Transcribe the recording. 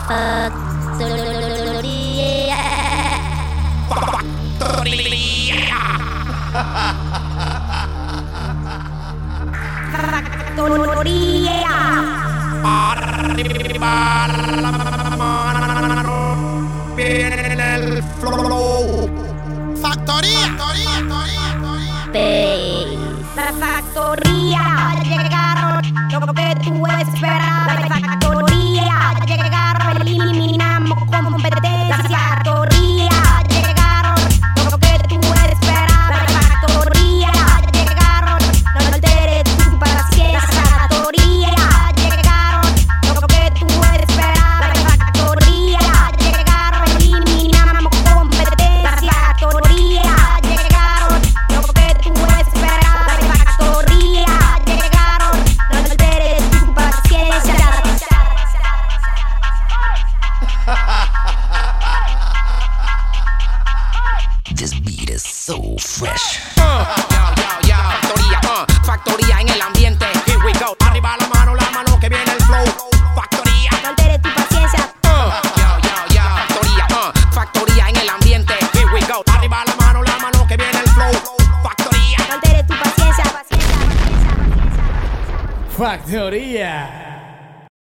Factoría, llegaron lo que tú esperabas. Factoría, llegaron, eliminamos competencia. Factoría, llegaron lo que tú esperabas. Factoría, llegaron, no alteres tu paciencia. Factoría, llegaron lo que tú esperabas. Factoría, llegaron, eliminamos competencia. Factoría, llegaron lo que tú esperabas. Factoría, llegaron, no alteres tu paciencia. This beat is so fresh. Factoría en el ambiente. Here we go. Arriba la mano que viene el flow. Factoría. No alteres tu paciencia. Factoría en el ambiente. Here we go. Arriba la mano que viene el flow. Factoría. No alteres tu paciencia. Factoría.